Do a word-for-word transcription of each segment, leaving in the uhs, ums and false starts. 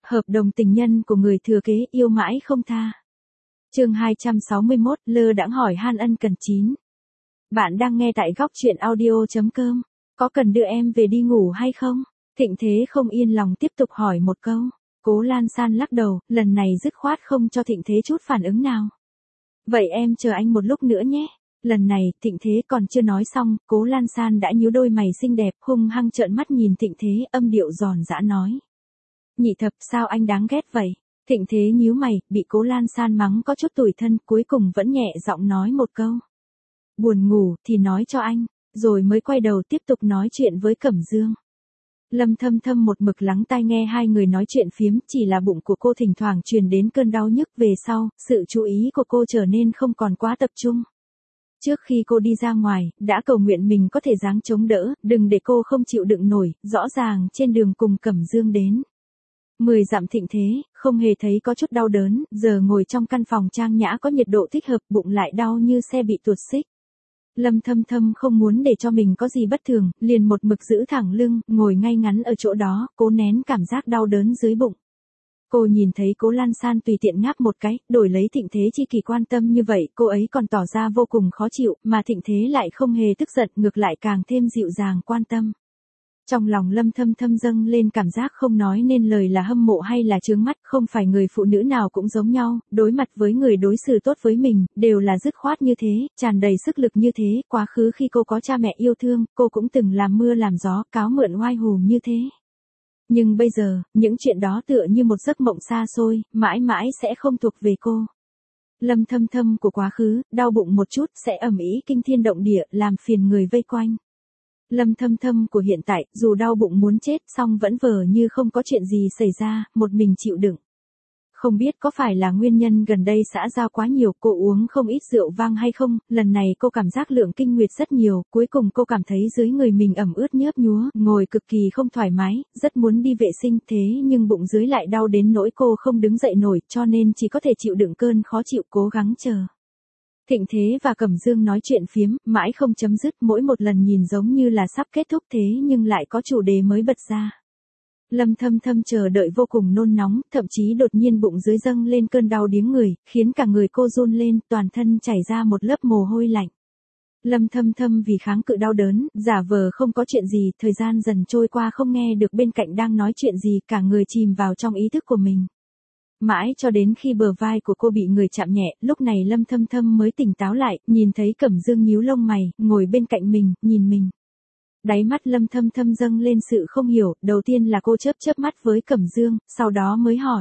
Hợp đồng tình nhân của người thừa kế yêu mãi không tha. Chương hai trăm sáu mươi mốt, lơ đãng hỏi han ân cần chín. Bạn đang nghe tại góc truyện audio chấm com. Có cần đưa em về đi ngủ hay không? Thịnh Thế không yên lòng tiếp tục hỏi một câu. Cố Lan San lắc đầu, lần này dứt khoát không cho Thịnh Thế chút phản ứng nào. Vậy em chờ anh một lúc nữa nhé. Lần này, Thịnh Thế còn chưa nói xong, Cố Lan San đã nhíu đôi mày xinh đẹp, hung hăng trợn mắt nhìn Thịnh Thế, âm điệu giòn giã nói. Nhị thập, sao anh đáng ghét vậy? Thịnh Thế nhíu mày, bị Cố Lan San mắng có chút tủi thân, cuối cùng vẫn nhẹ giọng nói một câu. Buồn ngủ thì nói cho anh, rồi mới quay đầu tiếp tục nói chuyện với Cẩm Dương. Lâm Thâm Thâm một mực lắng tai nghe hai người nói chuyện phiếm, chỉ là bụng của cô thỉnh thoảng truyền đến cơn đau nhức về sau, sự chú ý của cô trở nên không còn quá tập trung. Trước khi cô đi ra ngoài, đã cầu nguyện mình có thể giáng chống đỡ, đừng để cô không chịu đựng nổi, rõ ràng trên đường cùng Cẩm Dương đến. Mười dặm Thịnh Thế, không hề thấy có chút đau đớn, giờ ngồi trong căn phòng trang nhã có nhiệt độ thích hợp, bụng lại đau như xe bị tuột xích. Lâm Thâm Thâm không muốn để cho mình có gì bất thường, liền một mực giữ thẳng lưng, ngồi ngay ngắn ở chỗ đó, cố nén cảm giác đau đớn dưới bụng. Cô nhìn thấy Cố Lan San tùy tiện ngáp một cái, đổi lấy Thịnh Thế chi kỳ quan tâm như vậy, cô ấy còn tỏ ra vô cùng khó chịu, mà Thịnh Thế lại không hề tức giận, ngược lại càng thêm dịu dàng quan tâm. Trong lòng Lâm Thâm Thâm dâng lên cảm giác không nói nên lời là hâm mộ hay là chướng mắt, không phải người phụ nữ nào cũng giống nhau, đối mặt với người đối xử tốt với mình, đều là dứt khoát như thế, tràn đầy sức lực như thế, quá khứ khi cô có cha mẹ yêu thương, cô cũng từng làm mưa làm gió, cáo mượn oai hùm như thế. Nhưng bây giờ, những chuyện đó tựa như một giấc mộng xa xôi, mãi mãi sẽ không thuộc về cô. Lâm Thâm Thâm của quá khứ, đau bụng một chút sẽ ầm ĩ kinh thiên động địa, làm phiền người vây quanh. Lâm Thâm Thâm của hiện tại, dù đau bụng muốn chết, song vẫn vờ như không có chuyện gì xảy ra, một mình chịu đựng. Không biết có phải là nguyên nhân gần đây xã giao quá nhiều, cô uống không ít rượu vang hay không, lần này cô cảm giác lượng kinh nguyệt rất nhiều, cuối cùng cô cảm thấy dưới người mình ẩm ướt nhớp nhúa, ngồi cực kỳ không thoải mái, rất muốn đi vệ sinh, thế nhưng bụng dưới lại đau đến nỗi cô không đứng dậy nổi, cho nên chỉ có thể chịu đựng cơn khó chịu, cố gắng chờ. Thịnh Thế và Cẩm Dương nói chuyện phiếm, mãi không chấm dứt, mỗi một lần nhìn giống như là sắp kết thúc thế nhưng lại có chủ đề mới bật ra. Lâm Thâm Thâm chờ đợi vô cùng nôn nóng, thậm chí đột nhiên bụng dưới dâng lên cơn đau điếng người, khiến cả người cô run lên, toàn thân chảy ra một lớp mồ hôi lạnh. Lâm Thâm Thâm vì kháng cự đau đớn, giả vờ không có chuyện gì, thời gian dần trôi qua không nghe được bên cạnh đang nói chuyện gì, cả người chìm vào trong ý thức của mình. Mãi cho đến khi bờ vai của cô bị người chạm nhẹ, lúc này Lâm Thâm Thâm mới tỉnh táo lại, nhìn thấy Cẩm Dương nhíu lông mày, ngồi bên cạnh mình, nhìn mình. Đáy mắt Lâm Thâm Thâm dâng lên sự không hiểu, đầu tiên là cô chớp chớp mắt với Cẩm Dương, sau đó mới hỏi.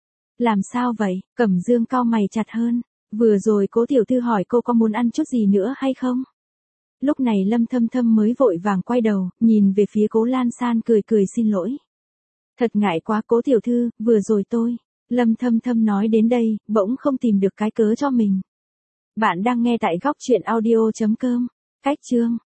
Làm sao vậy? Cẩm Dương cau mày chặt hơn, vừa rồi Cố tiểu thư hỏi cô có muốn ăn chút gì nữa hay không? Lúc này Lâm Thâm Thâm mới vội vàng quay đầu, nhìn về phía Cố Lan San cười cười xin lỗi. Thật ngại quá Cố tiểu thư, vừa rồi tôi. Lâm Thâm Thâm nói đến đây, bỗng không tìm được cái cớ cho mình. Bạn đang nghe tại góc truyện audio chấm com. Cách chương